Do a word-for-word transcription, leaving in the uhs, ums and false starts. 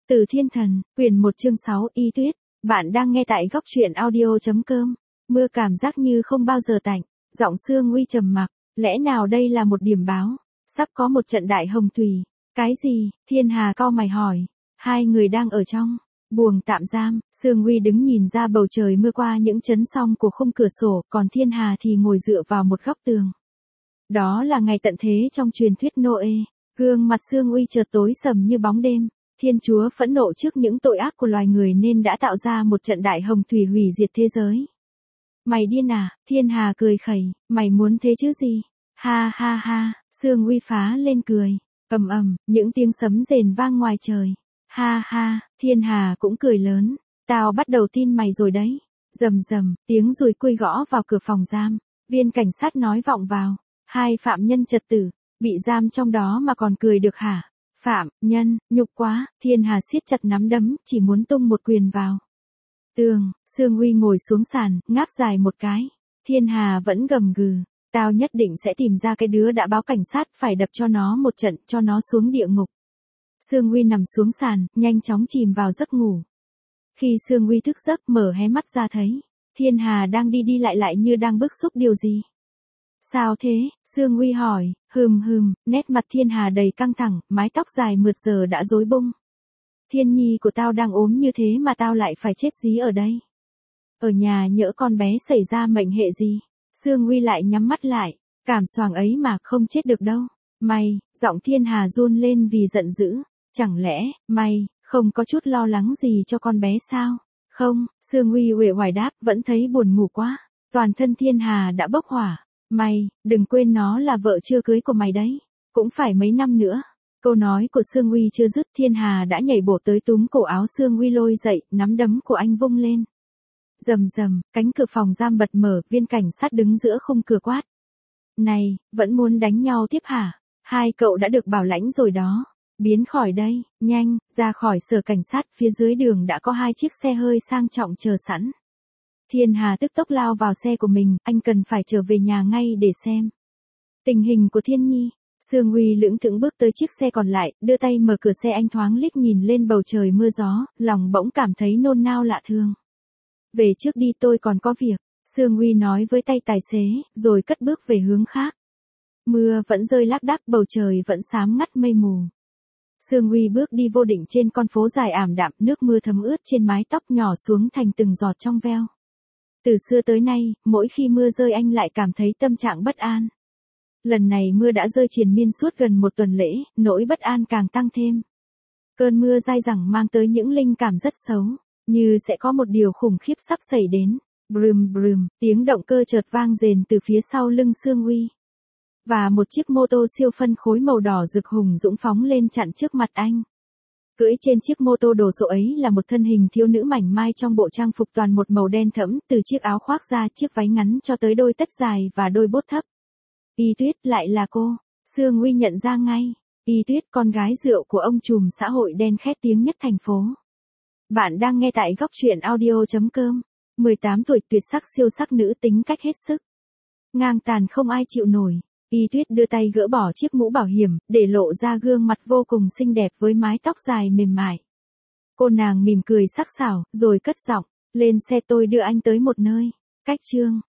Từ Thiên Thần, quyển một chương sáu Y Tuyết, bạn đang nghe tại góc truyện audio.com. Mưa cảm giác như không bao giờ tạnh, giọng Sương Uy trầm mặc, lẽ nào đây là một điểm báo, sắp có một trận đại hồng thủy. Cái gì? Thiên Hà cau mày hỏi. Hai người đang ở trong buồng tạm giam, Sương Uy đứng nhìn ra bầu trời mưa qua những chấn song của khung cửa sổ, còn Thiên Hà thì ngồi dựa vào một góc tường. Đó là ngày tận thế trong truyền thuyết Noe. Gương mặt Sương Uy chợt tối sầm như bóng đêm. Thiên Chúa phẫn nộ trước những tội ác của loài người nên đã tạo ra một trận đại hồng thủy hủy diệt thế giới. Mày điên à? Thiên Hà cười khẩy, mày muốn thế chứ gì? Ha ha ha, Sương Uy phá lên cười. Ầm ầm, những tiếng sấm rền vang ngoài trời. Ha ha, Thiên Hà cũng cười lớn. Tao bắt đầu tin mày rồi đấy. Rầm rầm, tiếng dùi cui gõ vào cửa phòng giam. Viên cảnh sát nói vọng vào. Hai phạm nhân trật tử, bị giam trong đó mà còn cười được hả? Phạm nhân, nhục quá, Thiên Hà siết chặt nắm đấm, chỉ muốn tung một quyền vào tường. Sương Uy ngồi xuống sàn, ngáp dài một cái. Thiên Hà vẫn gầm gừ, tao nhất định sẽ tìm ra cái đứa đã báo cảnh sát, phải đập cho nó một trận, cho nó xuống địa ngục. Sương Uy nằm xuống sàn, nhanh chóng chìm vào giấc ngủ. Khi Sương Uy thức giấc, mở hé mắt ra thấy Thiên Hà đang đi đi lại lại như đang bức xúc điều gì. Sao thế? Sương Uy hỏi. Hừm hừm, nét mặt Thiên Hà đầy căng thẳng, mái tóc dài mượt giờ đã rối bung. Thiên nhi của tao đang ốm như thế mà tao lại phải chết dí ở đây. Ở nhà nhỡ con bé xảy ra mệnh hệ gì. Sương Uy lại nhắm mắt lại, cảm xoàng ấy mà không chết được đâu. Mày, giọng Thiên Hà run lên vì giận dữ. Chẳng lẽ, mày, không có chút lo lắng gì cho con bé sao? Không, Sương Uy uể oải đáp, vẫn thấy buồn ngủ quá. Toàn thân Thiên Hà đã bốc hỏa. Mày, đừng quên nó là vợ chưa cưới của mày đấy. Cũng phải mấy năm nữa. Câu nói của Sương Uy chưa dứt, Thiên Hà đã nhảy bổ tới túm cổ áo Sương Uy lôi dậy, nắm đấm của anh vung lên. Rầm rầm, cánh cửa phòng giam bật mở, viên cảnh sát đứng giữa khung cửa quát. Này, vẫn muốn đánh nhau tiếp hả? Hai cậu đã được bảo lãnh rồi đó. Biến khỏi đây, nhanh, ra khỏi sở cảnh sát, phía dưới đường đã có hai chiếc xe hơi sang trọng chờ sẵn. Thiên Hà tức tốc lao vào xe của mình, anh cần phải trở về nhà ngay để xem tình hình của Thiên Nhi. Sương Uy lững thững bước tới chiếc xe còn lại, đưa tay mở cửa xe, anh thoáng liếc nhìn lên bầu trời mưa gió, lòng bỗng cảm thấy nôn nao lạ thường. Về trước đi, tôi còn có việc, Sương Uy nói với tay tài xế, rồi cất bước về hướng khác. Mưa vẫn rơi lác đác, bầu trời vẫn xám ngắt mây mù. Sương Uy bước đi vô định trên con phố dài ảm đạm, nước mưa thấm ướt trên mái tóc nhỏ xuống thành từng giọt trong veo. Từ xưa tới nay, mỗi khi mưa rơi anh lại cảm thấy tâm trạng bất an. Lần này mưa đã rơi triền miên suốt gần một tuần lễ, nỗi bất an càng tăng thêm. Cơn mưa dai dẳng mang tới những linh cảm rất xấu, như sẽ có một điều khủng khiếp sắp xảy đến. Brum brum, tiếng động cơ chợt vang rền từ phía sau lưng Sương Uy. Và một chiếc mô tô siêu phân khối màu đỏ rực hùng dũng phóng lên chặn trước mặt anh. Cưỡi trên chiếc mô tô đồ sộ ấy là một thân hình thiếu nữ mảnh mai trong bộ trang phục toàn một màu đen thẫm, từ chiếc áo khoác ra chiếc váy ngắn cho tới đôi tất dài và đôi bốt thấp. Y Tuyết, lại là cô. Sương Uy nhận ra ngay. Y Tuyết, con gái rượu của ông trùm xã hội đen khét tiếng nhất thành phố. Bạn đang nghe tại góc truyện audio.com. mười tám tuổi, tuyệt sắc siêu sắc nữ, tính cách hết sức ngang tàn không ai chịu nổi. Y Tuyết đưa tay gỡ bỏ chiếc mũ bảo hiểm, để lộ ra gương mặt vô cùng xinh đẹp với mái tóc dài mềm mại. Cô nàng mỉm cười sắc sảo, rồi cất giọng, lên xe, tôi đưa anh tới một nơi. Cách chương.